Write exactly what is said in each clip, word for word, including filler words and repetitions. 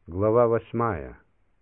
Глава восьмая.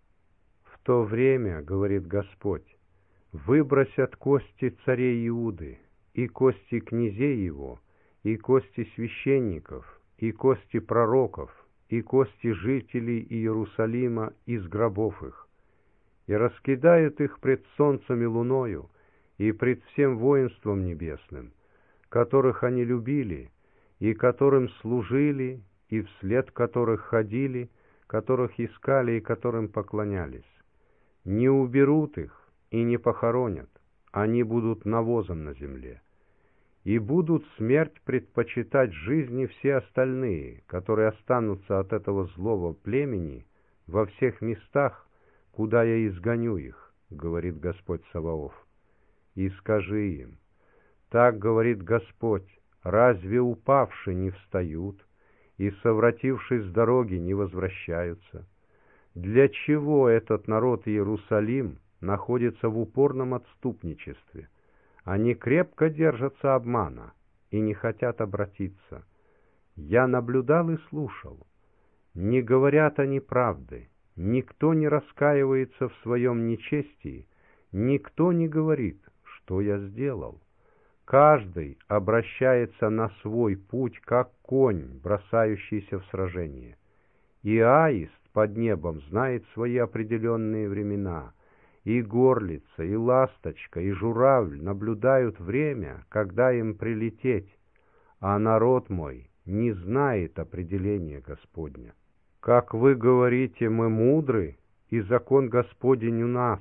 В то время, говорит Господь, выбросят кости царей Иуды, и кости князей его, и кости священников, и кости пророков, и кости жителей Иерусалима из гробов их, и раскидают их пред солнцем и луною, и пред всем воинством небесным, которых они любили, и которым служили, и вслед которых ходили, которых искали и которым поклонялись. Не уберут их и не похоронят, они будут навозом на земле. И будут смерть предпочитать жизни все остальные, которые останутся от этого злого племени во всех местах, куда я изгоню их, говорит Господь Саваоф. И скажи им, так говорит Господь, разве упавшие не встают, и, совратившись с дороги, не возвращаются? Для чего этот народ Иерусалим находится в упорном отступничестве? Они крепко держатся обмана и не хотят обратиться. Я наблюдал и слушал. Не говорят они правды, никто не раскаивается в своем нечестии, никто не говорит, что я сделал. Каждый обращается на свой путь, как конь, бросающийся в сражение. И аист под небом знает свои определенные времена, и горлица, и ласточка, и журавль наблюдают время, когда им прилететь, а народ мой не знает определения Господня. Как вы говорите, мы мудры, и закон Господень у нас,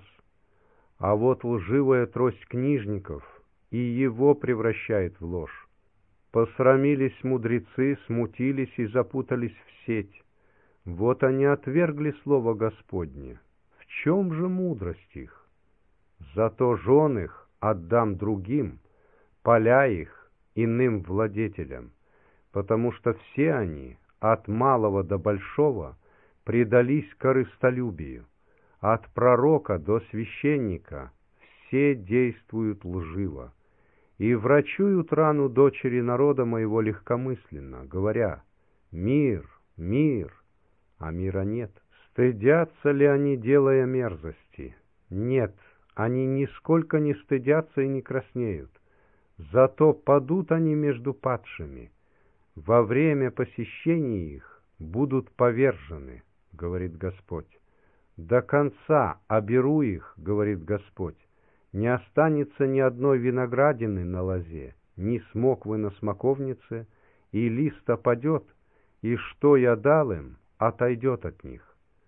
а вот лживая трость книжников и его превращает в ложь. Посрамились мудрецы, смутились и запутались в сеть. Вот они отвергли слово Господне. В чем же мудрость их? Зато жен их отдам другим, поля их иным владетелям, потому что все они, от малого до большого, предались корыстолюбию. От пророка до священника все действуют лживо и врачуют рану дочери народа моего легкомысленно, говоря: «Мир, мир», а мира нет. Стыдятся ли они, делая мерзости? Нет, они нисколько не стыдятся и не краснеют. Зато падут они между падшими. Во время посещения их будут повержены, говорит Господь. До конца оберу их, говорит Господь. Не останется ни одной виноградины на лозе, ни смоквы на смоковнице, и лист опадет, и что я дал им, отойдет от них.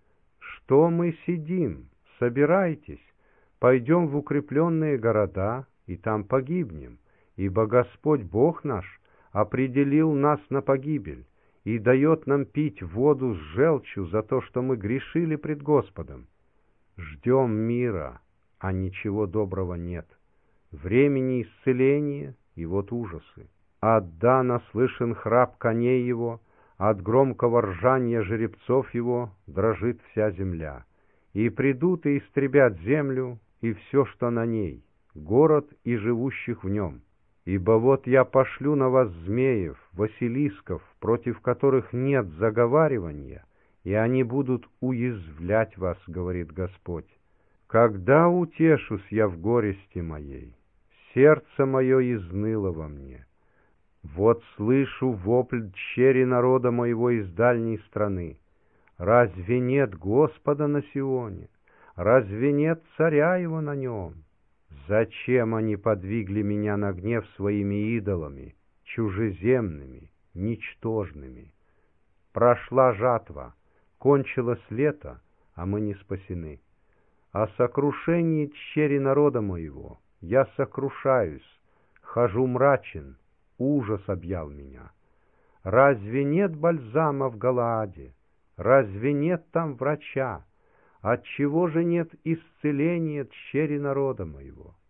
Что мы сидим? Собирайтесь, пойдем в укрепленные города, и там погибнем, ибо Господь Бог наш определил нас на погибель и дает нам пить воду с желчью за то, что мы грешили пред Господом. Ждем мира, а ничего доброго нет. Времени исцеления, и вот ужасы. От Дана слышен храп коней его, от громкого ржания жеребцов его дрожит вся земля. И придут и истребят землю, и все, что на ней, город и живущих в нем. Ибо вот я пошлю на вас змеев, василисков, против которых нет заговаривания, и они будут уязвлять вас, говорит Господь. Когда утешусь я в горести моей? Сердце мое изныло во мне. Вот слышу вопль дщери народа моего из дальней страны. Разве нет Господа на Сионе? Разве нет царя его на нем? Зачем они подвигли меня на гнев своими идолами, чужеземными, ничтожными? Прошла жатва, кончилось лето, а мы не спасены. О сокрушении дщери народа моего я сокрушаюсь, хожу мрачен, ужас объял меня. Разве нет бальзама в Галааде? Разве нет там врача? Отчего же нет исцеления дщери народа моего?